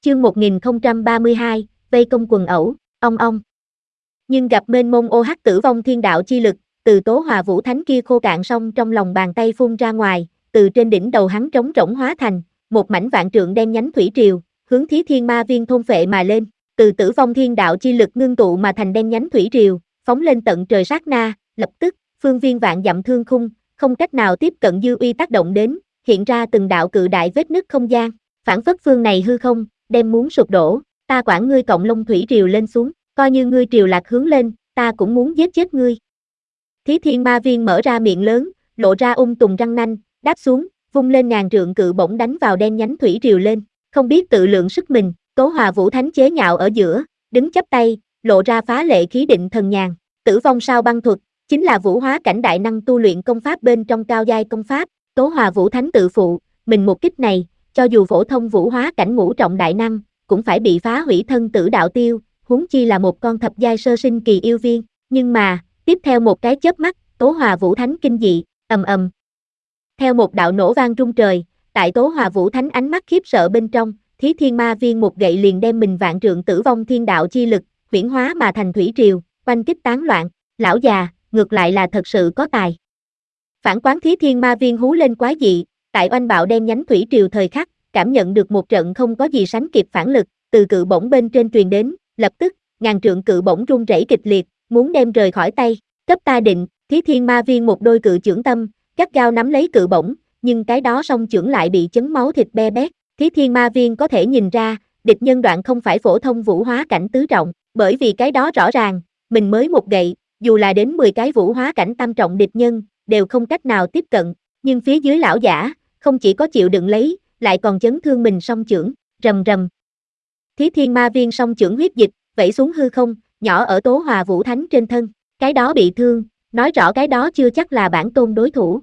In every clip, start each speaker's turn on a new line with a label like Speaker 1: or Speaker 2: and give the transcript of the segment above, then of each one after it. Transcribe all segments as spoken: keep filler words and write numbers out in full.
Speaker 1: Chương một nghìn không trăm ba mươi hai, vây công quần ẩu, ong ong. Nhưng gặp mênh mông ô hắc tử vong thiên đạo chi lực, từ Tố Hòa Vũ Thánh kia khô cạn xong trong lòng bàn tay phun ra ngoài, từ trên đỉnh đầu hắn trống rỗng hóa thành một mảnh vạn trượng đen nhánh thủy triều, hướng Thí Thiên Ma Viên thôn phệ mà lên. Từ tử vong thiên đạo chi lực ngưng tụ mà thành đen nhánh thủy triều, phóng lên tận trời sát na, lập tức, phương viên vạn dặm thương khung, không cách nào tiếp cận dư uy tác động đến, hiện ra từng đạo cự đại vết nứt không gian, phản phất phương này hư không đem muốn sụp đổ, ta quản ngươi cộng long thủy triều lên xuống, coi như ngươi triều lạc hướng lên, ta cũng muốn giết chết ngươi. Thí Thiên Ma Viên mở ra miệng lớn, lộ ra ung tùng răng nanh, đáp xuống, vung lên ngàn trượng cự bổng đánh vào đen nhánh thủy triều lên, không biết tự lượng sức mình, Tố Hòa Vũ Thánh chế nhạo ở giữa, đứng chắp tay, lộ ra phá lệ khí định thần nhàn. Tử vong sao băng thuật, chính là vũ hóa cảnh đại năng tu luyện công pháp bên trong cao giai công pháp, Tố Hòa Vũ Thánh tự phụ, mình một kích này, cho dù phổ thông vũ hóa cảnh ngũ trọng đại năng, cũng phải bị phá hủy thân tử đạo tiêu, huống chi là một con thập giai sơ sinh kỳ yêu viên, nhưng mà, tiếp theo một cái chớp mắt, Tố Hòa Vũ Thánh kinh dị, ầm ầm. Theo một đạo nổ vang rung trời, tại Tố Hòa Vũ Thánh ánh mắt khiếp sợ bên trong, Thí Thiên Ma Viên một gậy liền đem mình vạn trượng tử vong thiên đạo chi lực, huyễn hóa mà thành thủy triều, quanh kích tán loạn, lão già, ngược lại là thật sự có tài. Phản quán Thí Thiên Ma Viên hú lên quái dị, tại oanh bạo đen nhánh thủy triều thời khắc, cảm nhận được một trận không có gì sánh kịp phản lực, từ cự bổng bên trên truyền đến, lập tức, ngàn trượng cự bổng rung rẩy kịch liệt, muốn đem rời khỏi tay, cấp ta định, Thí Thiên Ma Viên một đôi cự chưởng tâm, gắt gao nắm lấy cự bổng, nhưng cái đó song chưởng lại bị chấn máu thịt be bét, Thí Thiên Ma Viên có thể nhìn ra, địch nhân đoạn không phải phổ thông vũ hóa cảnh tứ trọng, bởi vì cái đó rõ ràng, mình mới một gậy, dù là đến mười cái vũ hóa cảnh tam trọng địch nhân, đều không cách nào tiếp cận, nhưng phía dưới lão giả, không chỉ có chịu đựng lấy, lại còn chấn thương mình song chưởng, rầm rầm. Thí Thiên Ma Viên song chưởng huyết dịch, vẩy xuống hư không, nhỏ ở Tố Hòa Vũ Thánh trên thân, cái đó bị thương, nói rõ cái đó chưa chắc là bản tôn đối thủ.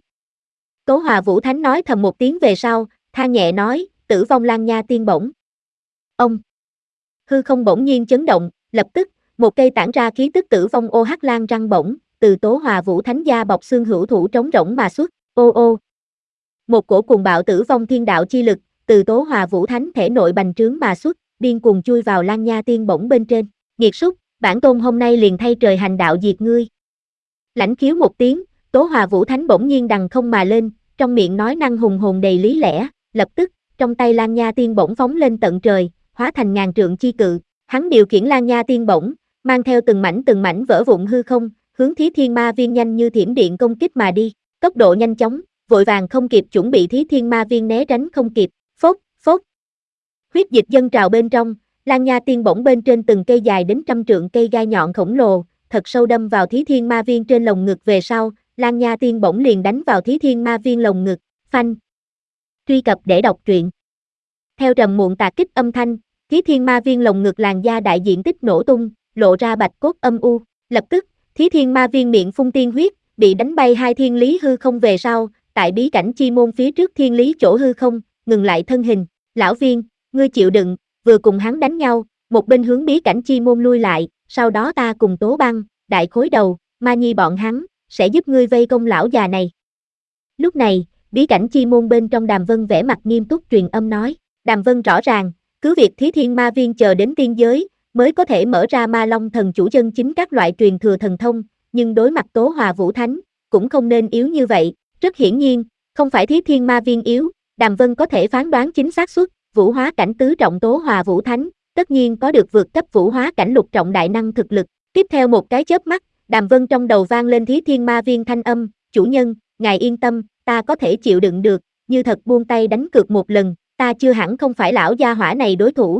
Speaker 1: Tố Hòa Vũ Thánh nói thầm một tiếng về sau, than nhẹ nói, tử vong lan nha tiên bổng. Ông! Hư không bỗng nhiên chấn động, lập tức, một cây tản ra khí tức tử vong ô hắc lan răng bổng, từ Tố Hòa Vũ Thánh da bọc xương hữu thủ trống rỗng mà xuất, ô ô. Một cổ cuồng bạo tử vong thiên đạo chi lực, từ Tố Hòa Vũ Thánh thể nội bành trướng mà xuất, điên cuồng chui vào lan nha tiên bổng bên trên, nghiệt súc, bản tôn hôm nay liền thay trời hành đạo diệt ngươi. Lãnh khiếu một tiếng, Tố Hòa Vũ Thánh bỗng nhiên đằng không mà lên, trong miệng nói năng hùng hồn đầy lý lẽ, lập tức, trong tay lan nha tiên bổng phóng lên tận trời, hóa thành ngàn trượng chi cự, hắn điều khiển lan nha tiên bổng, mang theo từng mảnh từng mảnh vỡ vụn hư không, hướng Thí Thiên Ma Viên nhanh như thiểm điện công kích mà đi, tốc độ nhanh chóng, vội vàng không kịp chuẩn bị Thí Thiên Ma Viên né tránh không kịp, phốc, phốc. Huyết dịch dâng trào bên trong, lan nha tiên bổng bên trên từng cây dài đến trăm trượng cây gai nhọn khổng lồ, thật sâu đâm vào Thí Thiên Ma Viên trên lồng ngực về sau, lan nha tiên bổng liền đánh vào Thí Thiên Ma Viên lồng ngực, phanh. Truy cập để đọc truyện. Theo trầm muộn tạc kích âm thanh, Thí Thiên Ma Viên lồng ngực làn da đại diện tích nổ tung, lộ ra bạch cốt âm u, lập tức, Thí Thiên Ma Viên miệng phun tiên huyết, bị đánh bay hai thiên lý hư không về sau, tại bí cảnh chi môn phía trước thiên lý chỗ hư không, ngừng lại thân hình, lão viên, ngươi chịu đựng, vừa cùng hắn đánh nhau, một bên hướng bí cảnh chi môn lui lại, sau đó ta cùng Tố Băng, Đại Khối Đầu, Ma Nhi bọn hắn, sẽ giúp ngươi vây công lão già này. Lúc này, bí cảnh chi môn bên trong Đàm Vân vẻ mặt nghiêm túc truyền âm nói, Đàm Vân rõ ràng, cứ việc Thí Thiên Ma Viên chờ đến tiên giới, mới có thể mở ra Ma Long thần chủ chân chính các loại truyền thừa thần thông, nhưng đối mặt Tố Hòa Vũ Thánh, cũng không nên yếu như vậy, rất hiển nhiên, không phải Thí Thiên Ma Viên yếu, Đàm Vân có thể phán đoán chính xác suất, vũ hóa cảnh tứ trọng Tố Hòa Vũ Thánh, tất nhiên có được vượt cấp vũ hóa cảnh lục trọng đại năng thực lực, tiếp theo một cái chớp mắt, Đàm Vân trong đầu vang lên Thí Thiên Ma Viên thanh âm, chủ nhân, ngài yên tâm, ta có thể chịu đựng được, như thật buông tay đánh cược một lần, ta chưa hẳn không phải lão gia hỏa này đối thủ.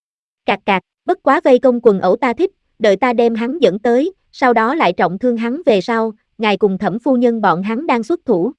Speaker 1: Cạc cạc, bất quá vây công quần ẩu ta thích, đợi ta đem hắn dẫn tới, sau đó lại trọng thương hắn về sau, ngài cùng Thẩm phu nhân bọn hắn đang xuất thủ.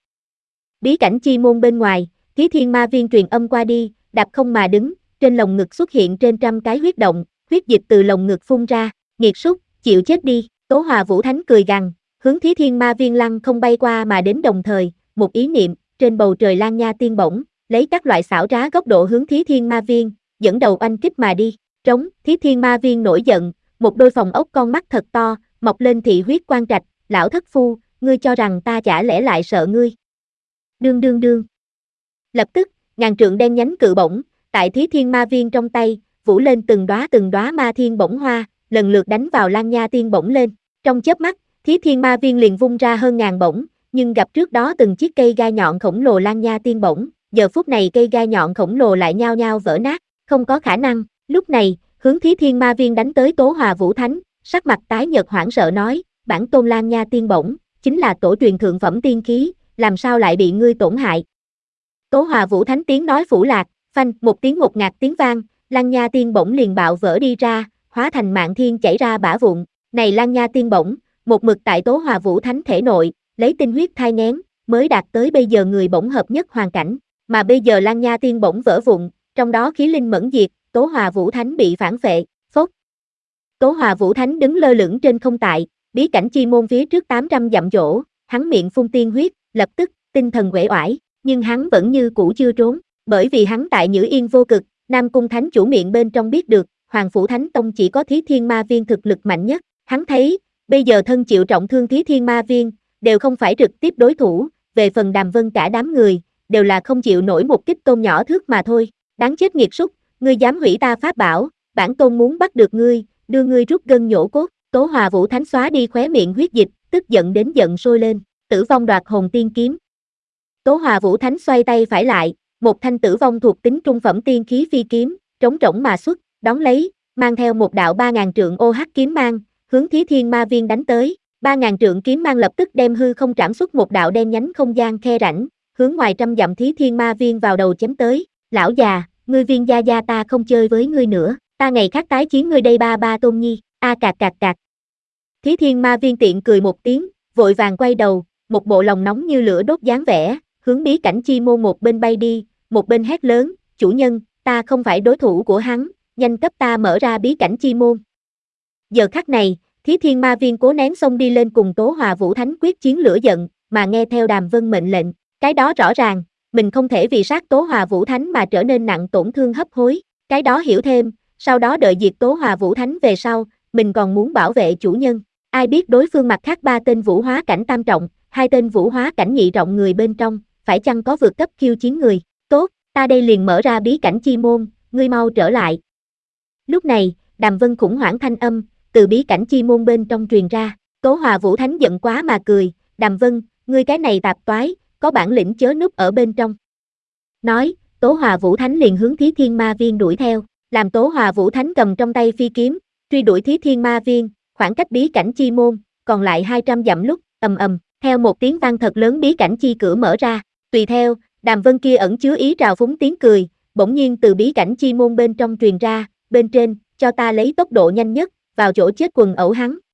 Speaker 1: Bí cảnh chi môn bên ngoài, Thí Thiên Ma Viên truyền âm qua đi, đạp không mà đứng, trên lồng ngực xuất hiện trên trăm cái huyết động, huyết dịch từ lồng ngực phun ra, nghiệt súc, chịu chết đi, Tố Hòa Vũ Thánh cười gằn, hướng Thí Thiên Ma Viên lăng không bay qua mà đến đồng thời, một ý niệm, trên bầu trời lan nha tiên bổng, lấy các loại xảo trá góc độ hướng Thí Thiên Ma Viên, dẫn đầu oanh kích mà đi, trống, Thí Thiên Ma Viên nổi giận, một đôi phòng ốc con mắt thật to, mọc lên thị huyết quang trạch, lão thất phu, ngươi cho rằng ta chả lẽ lại sợ ngươi. Đương đương đương. Lập tức, ngàn trượng đen nhánh cự bổng, tại Thí Thiên Ma Viên trong tay, vũ lên từng đóa từng đóa ma thiên bổng hoa, lần lượt đánh vào Lan Nha Tiên bổng lên. Trong chớp mắt, Thí Thiên Ma Viên liền vung ra hơn ngàn bổng, nhưng gặp trước đó từng chiếc cây gai nhọn khổng lồ Lan Nha Tiên bổng, giờ phút này cây gai nhọn khổng lồ lại nhao nhao vỡ nát, không có khả năng. Lúc này, hướng Thí Thiên Ma Viên đánh tới Tố Hòa Vũ Thánh, sắc mặt tái nhợt hoảng sợ nói, bản tôn Lan Nha Tiên bổng, chính là tổ truyền thượng phẩm tiên khí, làm sao lại bị ngươi tổn hại? Tố Hòa Vũ Thánh tiếng nói phủ lạc, phanh, một tiếng một ngạt tiếng vang, Lan Nha Tiên bổng liền bạo vỡ đi ra, hóa thành mạng thiên chảy ra bã vụn. Này Lan Nha Tiên bổng, một mực tại Tố Hòa Vũ Thánh thể nội, lấy tinh huyết thai nghén, mới đạt tới bây giờ người bổng hợp nhất hoàn cảnh, mà bây giờ Lan Nha Tiên bổng vỡ vụn, trong đó khí linh mẫn diệt, Tố Hòa Vũ Thánh bị phản phệ, phốc. Tố Hòa Vũ Thánh đứng lơ lửng trên không tại, bí cảnh chi môn phía trước tám trăm dặm chỗ, hắn miệng phun tiên huyết, lập tức tinh thần uể oải, nhưng hắn vẫn như cũ chưa trốn, bởi vì hắn tại Nhữ Yên Vô Cực, Nam Cung Thánh chủ miệng bên trong biết được, Hoàng Phủ Thánh Tông chỉ có Thí Thiên Ma Viên thực lực mạnh nhất, hắn thấy, bây giờ thân chịu trọng thương Thí Thiên Ma Viên, đều không phải trực tiếp đối thủ, về phần Đàm Vân cả đám người, đều là không chịu nổi một kích tôn nhỏ thước mà thôi, đáng chết nghiệt súc, ngươi dám hủy ta pháp bảo, bản tôn muốn bắt được ngươi, đưa ngươi rút gân nhổ cốt. Tố Hòa Vũ Thánh xóa đi khóe miệng huyết dịch, tức giận đến giận sôi lên, Tử Vong Đoạt Hồn Tiên Kiếm. Tố Hòa Vũ Thánh xoay tay phải lại, một thanh tử vong thuộc tính trung phẩm tiên khí phi kiếm, trống rỗng mà xuất, đón lấy, mang theo một đạo ba ngàn trượng ô hắc kiếm mang, hướng Thí Thiên Ma Viên đánh tới. ba ngàn trượng kiếm mang lập tức đem hư không trảm xuất một đạo đen nhánh không gian khe rãnh, hướng ngoài trăm dặm Thí Thiên Ma Viên vào đầu chém tới. Lão già, ngươi Viên gia gia ta không chơi với ngươi nữa, ta ngày khác tái chiến ngươi đây ba ba tôn nhi, a à, cạc cạc cạc. Thí Thiên Ma Viên tiện cười một tiếng, vội vàng quay đầu, một bộ lòng nóng như lửa đốt dáng vẻ, hướng bí cảnh chi môn một bên bay đi, một bên hét lớn, chủ nhân, ta không phải đối thủ của hắn, nhanh cấp ta mở ra bí cảnh chi môn. Giờ khắc này, Thí Thiên Ma Viên cố nén xông đi lên cùng Tố Hòa Vũ Thánh quyết chiến lửa giận, mà nghe theo Đàm Vân mệnh lệnh, cái đó rõ ràng, mình không thể vì sát Tố Hòa Vũ Thánh mà trở nên nặng tổn thương hấp hối, cái đó hiểu thêm, sau đó đợi diệt Tố Hòa Vũ Thánh về sau, mình còn muốn bảo vệ chủ nhân. Ai biết đối phương mặt khác ba tên vũ hóa cảnh tam trọng, hai tên vũ hóa cảnh nhị trọng người bên trong, phải chăng có vượt cấp khiêu chiến người? Tốt, ta đây liền mở ra bí cảnh chi môn, ngươi mau trở lại. Lúc này, Đàm Vân khủng hoảng thanh âm, từ bí cảnh chi môn bên trong truyền ra, Tố Hòa Vũ Thánh giận quá mà cười, Đàm Vân, ngươi cái này tạp toái, có bản lĩnh chớ núp ở bên trong. Nói, Tố Hòa Vũ Thánh liền hướng Thí Thiên Ma Viên đuổi theo, làm Tố Hòa Vũ Thánh cầm trong tay phi kiếm, truy đuổi Thí Thiên Ma Viên, khoảng cách bí cảnh chi môn, còn lại hai trăm dặm lúc, ầm ầm, theo một tiếng vang thật lớn bí cảnh chi cửa mở ra, tùy theo, Đàm Vân kia ẩn chứa ý trào phúng tiếng cười, bỗng nhiên từ bí cảnh chi môn bên trong truyền ra, bên trên, cho ta lấy tốc độ nhanh nhất, vào chỗ chết quần ẩu hắn.